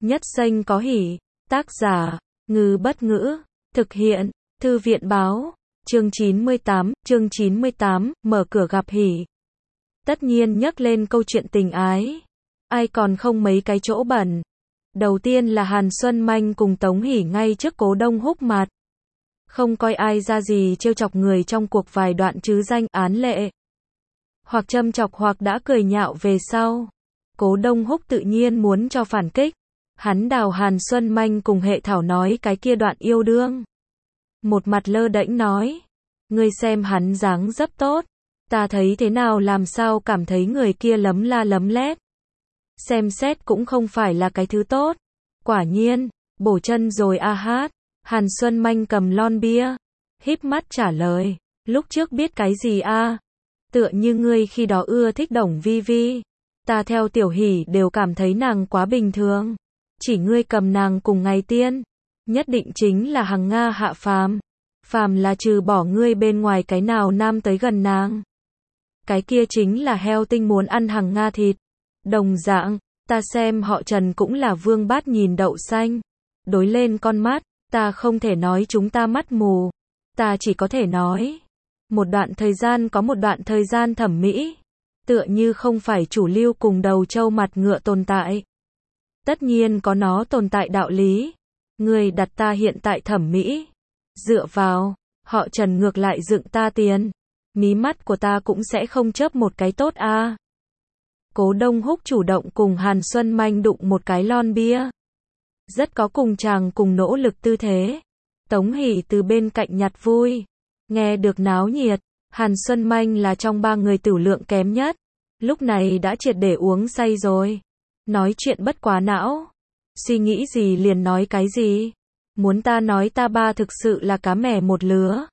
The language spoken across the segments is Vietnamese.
Nhất xanh có hỉ. Tác giả, Ngư Bất Ngữ. Thực hiện, Thư viện Báo. Chương 98, mở cửa gặp hỉ. Tất nhiên nhắc lên câu chuyện tình ái. Ai còn không mấy cái chỗ bẩn. Đầu tiên là Hàn Xuân Manh cùng Tống Hỷ ngay trước Cố Đông Húc mặt. Không coi ai ra gì trêu chọc người trong cuộc vài đoạn chứ danh án lệ. Hoặc châm chọc hoặc đã cười nhạo về sau. Cố Đông Húc tự nhiên muốn cho phản kích. Hắn đào Hàn Xuân Manh cùng Hệ Thảo nói cái kia đoạn yêu đương. Một mặt lơ đễnh nói. Ngươi xem hắn dáng dấp tốt. Ta thấy thế nào làm sao cảm thấy người kia lấm la lấm lét. Xem xét cũng không phải là cái thứ tốt. Quả nhiên, bổ chân rồi a hát. Hàn Xuân Manh cầm lon bia. Híp mắt trả lời. Lúc trước biết cái gì a? Tựa như ngươi khi đó ưa thích Đồng Vi Vi. Ta theo Tiểu Hỷ đều cảm thấy nàng quá bình thường. Chỉ ngươi cầm nàng cùng ngày tiên. Nhất định chính là hằng Nga hạ phàm. Phàm là trừ bỏ ngươi bên ngoài cái nào nam tới gần nàng. Cái kia chính là heo tinh muốn ăn hằng Nga thịt. Đồng dạng, ta xem họ Trần cũng là vương bát nhìn đậu xanh. Đối lên con mắt, ta không thể nói chúng ta mắt mù. Ta chỉ có thể nói. Một đoạn thời gian có một đoạn thời gian thẩm mỹ. Tựa như không phải chủ lưu cùng đầu trâu mặt ngựa tồn tại. Tất nhiên có nó tồn tại đạo lý. Người đặt ta hiện tại thẩm mỹ. Dựa vào, họ Trần ngược lại dựng ta tiền. Mí mắt của ta cũng sẽ không chớp một cái tốt a. Cố Đông Húc chủ động cùng Hàn Xuân Manh đụng một cái lon bia. Rất có cùng chàng cùng nỗ lực tư thế. Tống Hỷ từ bên cạnh nhặt vui. Nghe được náo nhiệt, Hàn Xuân Manh là trong ba người tửu lượng kém nhất. Lúc này đã triệt để uống say rồi. Nói chuyện bất quá não. Suy nghĩ gì liền nói cái gì. Muốn ta nói ta ba thực sự là cá mè một lứa.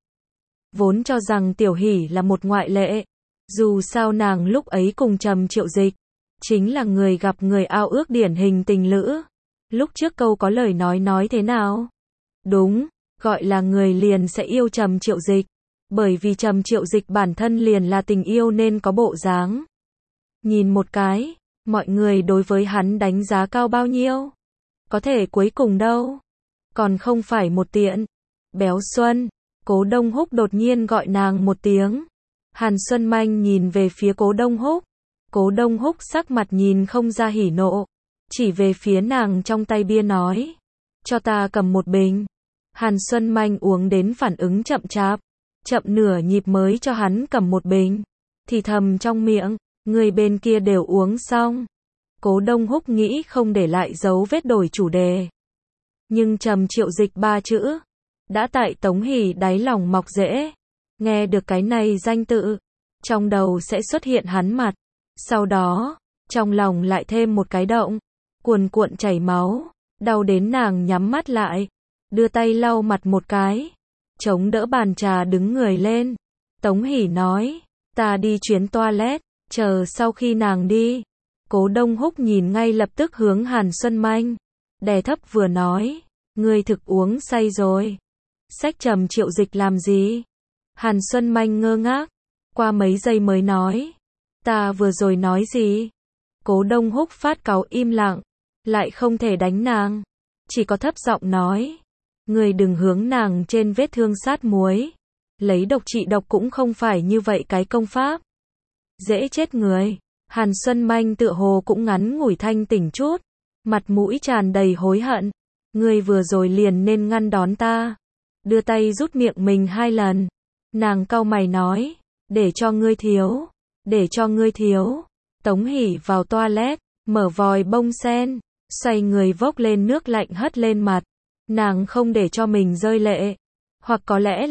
Vốn cho rằng Tiểu Hỷ là một ngoại lệ. Dù sao nàng lúc ấy cùng Trầm Triệu Dịch. Chính là người gặp người ao ước điển hình tình lữ. Lúc trước câu có lời nói thế nào? Đúng, gọi là người liền sẽ yêu Trầm Triệu Dịch. Bởi vì Trầm Triệu Dịch bản thân liền là tình yêu nên có bộ dáng. Nhìn một cái, mọi người đối với hắn đánh giá cao bao nhiêu? Có thể cuối cùng đâu? Còn không phải một tiện. Béo Xuân, Cố Đông Húc đột nhiên gọi nàng một tiếng. Hàn Xuân Manh nhìn về phía Cố Đông Húc. Cố Đông Húc sắc mặt nhìn không ra hỉ nộ. Chỉ về phía nàng trong tay bia nói. Cho ta cầm một bình. Hàn Xuân Manh uống đến phản ứng chậm chạp. Chậm nửa nhịp mới cho hắn cầm một bình. Thì thầm trong miệng. Người bên kia đều uống xong. Cố Đông Húc nghĩ không để lại dấu vết đổi chủ đề. Nhưng Trầm Triệu Dịch ba chữ. Đã tại Tống Hỷ đáy lòng mọc rễ. Nghe được cái này danh tự. Trong đầu sẽ xuất hiện hắn mặt. Sau đó, trong lòng lại thêm một cái động. Cuồn cuộn chảy máu. Đau đến nàng nhắm mắt lại. Đưa tay lau mặt một cái. Chống đỡ bàn trà đứng người lên. Tống Hỷ nói. Ta đi chuyến toilet. Chờ sau khi nàng đi. Cố Đông Húc nhìn ngay lập tức hướng Hàn Xuân Manh. Đè thấp vừa nói. Ngươi thực uống say rồi. Xách Trầm Triệu Dịch làm gì? Hàn Xuân Manh ngơ ngác. Qua mấy giây mới nói. Ta vừa rồi nói gì? Cố Đông Húc phát cáu im lặng. Lại không thể đánh nàng. Chỉ có thấp giọng nói. Ngươi đừng hướng nàng trên vết thương sát muối. Lấy độc trị độc cũng không phải như vậy cái công pháp. Dễ chết người. Hàn Xuân Manh tựa hồ cũng ngắn ngủi thanh tỉnh chút. Mặt mũi tràn đầy hối hận. Ngươi vừa rồi liền nên ngăn đón ta. Đưa tay rút miệng mình 2 lần. Nàng cau mày nói. Để cho ngươi thiếu. Để cho ngươi thiếu. Tống Hỷ vào toilet. Mở vòi bông sen. Xoay người vốc lên nước lạnh hất lên mặt. Nàng không để cho mình rơi lệ. Hoặc có lẽ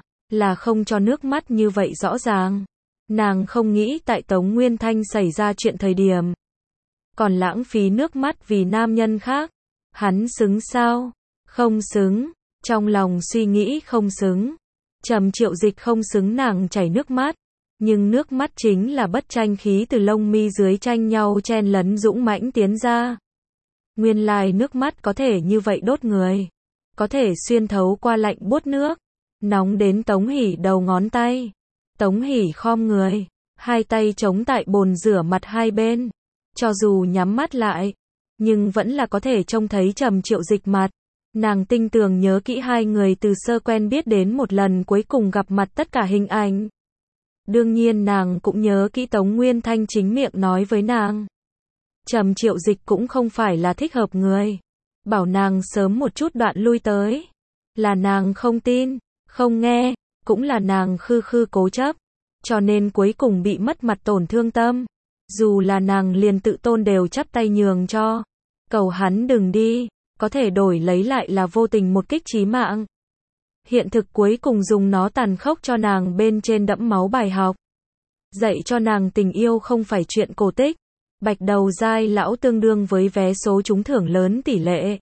là không cho nước mắt như vậy rõ ràng. Nàng không nghĩ tại Tống Nguyên Thanh xảy ra chuyện thời điểm. Còn lãng phí nước mắt vì nam nhân khác. Hắn xứng sao? Không xứng. Trong lòng suy nghĩ không xứng. Trầm Triệu Dịch không xứng nàng chảy nước mắt. Nhưng nước mắt chính là bất tranh khí từ lông mi dưới tranh nhau chen lấn dũng mãnh tiến ra. Nguyên lai nước mắt có thể như vậy đốt người. Có thể xuyên thấu qua lạnh buốt nước. Nóng đến Tống Hỷ đầu ngón tay. Tống Hỷ khom người. 2 tay chống tại bồn rửa mặt hai bên. Cho dù nhắm mắt lại. nhưng vẫn là có thể trông thấy Trầm Triệu Dịch mặt. Nàng tinh tường nhớ kỹ hai người từ sơ quen biết đến một lần cuối cùng gặp mặt tất cả hình ảnh. Đương nhiên nàng cũng nhớ kỹ Tống Nguyên Thanh chính miệng nói với nàng. Trầm Triệu Dịch cũng không phải là thích hợp người. Bảo nàng sớm một chút đoạn lui tới. Là nàng không tin, không nghe, cũng là nàng khư khư cố chấp. Cho nên cuối cùng bị mất mặt tổn thương tâm. Dù là nàng liền tự tôn đều chắp tay nhường cho. Cầu hắn đừng đi, có thể đổi lấy lại là vô tình một kích chí mạng. Hiện thực cuối cùng dùng nó tàn khốc cho nàng bên trên đẫm máu bài học. Dạy cho nàng tình yêu không phải chuyện cổ tích. Bạch đầu dai lão tương đương với vé số trúng thưởng lớn tỷ lệ.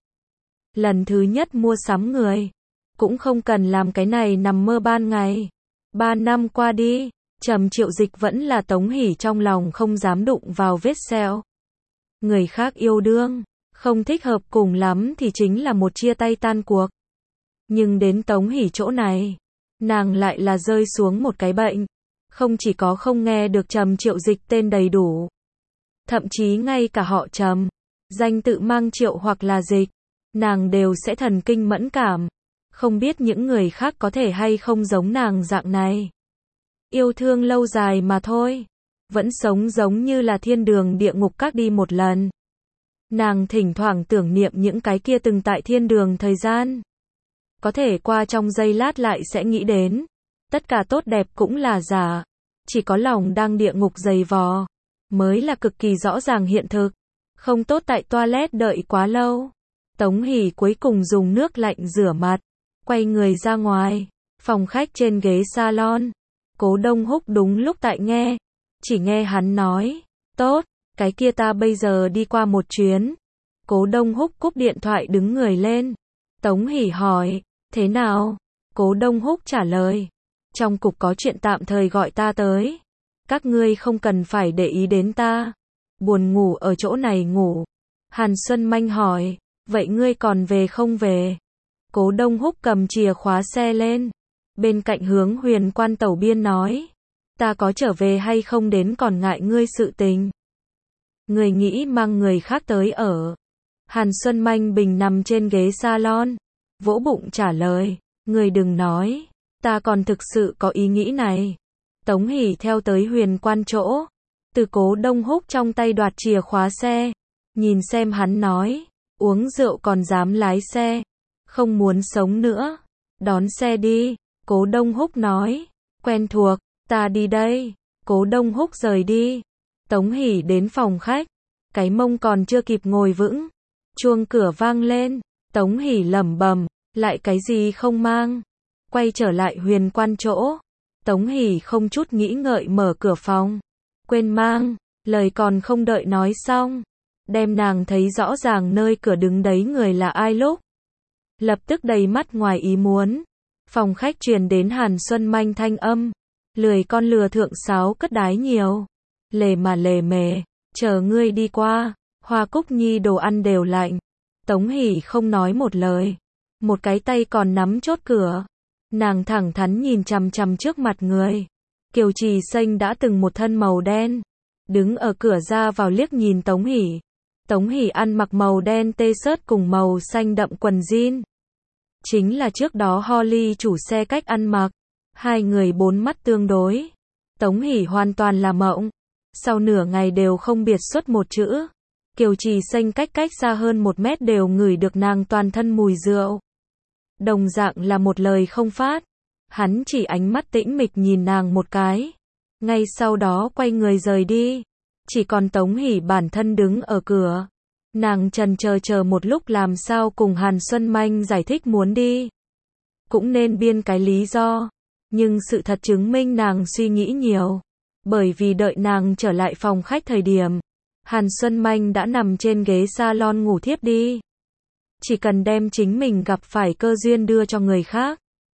Lần thứ nhất mua sắm người. Cũng không cần làm cái này nằm mơ ban ngày. 3 năm qua đi, Trầm Triệu Dịch vẫn là Tống Hỷ trong lòng không dám đụng vào vết sẹo. Người khác yêu đương, không thích hợp cùng lắm thì chính là một chia tay tan cuộc. Nhưng đến Tống Hỷ chỗ này, nàng lại là rơi xuống một cái bệnh. Không chỉ có không nghe được Trầm Triệu Dịch tên đầy đủ. Thậm chí ngay cả họ Trầm, danh tự mang Triệu hoặc là Dịch, nàng đều sẽ thần kinh mẫn cảm. Không biết những người khác có thể hay không giống nàng dạng này. Yêu thương lâu dài mà thôi. Vẫn sống giống như là thiên đường địa ngục các đi một lần. Nàng thỉnh thoảng tưởng niệm những cái kia từng tại thiên đường thời gian. Có thể qua trong giây lát lại sẽ nghĩ đến. Tất cả tốt đẹp cũng là giả. Chỉ có lòng đang địa ngục dày vò. Mới là cực kỳ rõ ràng hiện thực. Không tốt tại toilet đợi quá lâu. Tống Hỷ cuối cùng dùng nước lạnh rửa mặt. Quay người ra ngoài. Phòng khách trên ghế salon. Cố Đông Húc đúng lúc tại nghe. Chỉ nghe hắn nói. Tốt, cái kia ta bây giờ đi qua một chuyến. Cố Đông Húc cúp điện thoại đứng người lên. Tống Hỷ hỏi. Thế nào? Cố Đông Húc trả lời. Trong cục có chuyện tạm thời gọi ta tới. Các ngươi không cần phải để ý đến ta. Buồn ngủ ở chỗ này ngủ. Hàn Xuân Manh hỏi. Vậy ngươi còn về không về? Cố Đông Húc cầm chìa khóa xe lên. Bên cạnh hướng Huyền Quan Tẩu Biên nói. Ta có trở về hay không đến còn ngại ngươi sự tình. Người nghĩ mang người khác tới ở. Hàn Xuân Manh bình nằm trên ghế salon. Vỗ bụng trả lời. Người đừng nói. Ta còn thực sự có ý nghĩ này. Tống Hỷ theo tới Huyền Quan chỗ. Từ Cố Đông Húc trong tay đoạt chìa khóa xe. Nhìn xem hắn nói. Uống rượu còn dám lái xe. Không muốn sống nữa. Đón xe đi. Cố Đông Húc nói. Quen thuộc. Ta đi đây. Cố Đông Húc rời đi. Tống Hỷ đến phòng khách. Cái mông còn chưa kịp ngồi vững. Chuông cửa vang lên. Tống Hỷ lẩm bẩm. Lại cái gì không mang. Quay trở lại Huyền Quan chỗ. Tống Hỷ không chút nghĩ ngợi mở cửa phòng. Quên mang. Lời còn không đợi nói xong. Đem nàng thấy rõ ràng nơi cửa đứng đấy người là ai lúc. Lập tức đầy mắt ngoài ý muốn. Phòng khách truyền đến Hàn Xuân Manh thanh âm. Lười con lừa thượng sáo cất đái nhiều. Lề mà lề mề. Chờ ngươi đi qua. Hoa Cúc Nhi đồ ăn đều lạnh. Tống Hỷ không nói một lời. Một cái tay còn nắm chốt cửa. Nàng thẳng thắn nhìn chằm chằm trước mặt người. Kiều Trì Xanh đã từng một thân màu đen. Đứng ở cửa ra vào liếc nhìn Tống Hỷ. Tống Hỷ ăn mặc màu đen t-shirt cùng màu xanh đậm quần jean. Chính là trước đó Holly chủ xe cách ăn mặc. Hai người bốn mắt tương đối. Tống Hỷ hoàn toàn là mộng. Sau nửa ngày đều không biệt xuất một chữ. Kiều Trì Xanh cách xa hơn 1 mét đều ngửi được nàng toàn thân mùi rượu. Đồng dạng là một lời không phát. Hắn chỉ ánh mắt tĩnh mịch nhìn nàng một cái. Ngay sau đó quay người rời đi. Chỉ còn Tống Hỷ bản thân đứng ở cửa. Nàng chần chờ một lúc làm sao cùng Hàn Xuân Manh giải thích muốn đi. Cũng nên biên cái lý do. Nhưng sự thật chứng minh nàng suy nghĩ nhiều. Bởi vì đợi nàng trở lại phòng khách thời điểm. Hàn Xuân Manh đã nằm trên ghế salon ngủ thiếp đi. Chỉ cần đem chính mình gặp phải cơ duyên đưa cho người khác.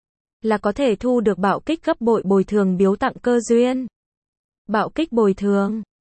Là có thể thu được bạo kích gấp bội bồi thường biếu tặng cơ duyên. Bạo kích bồi thường.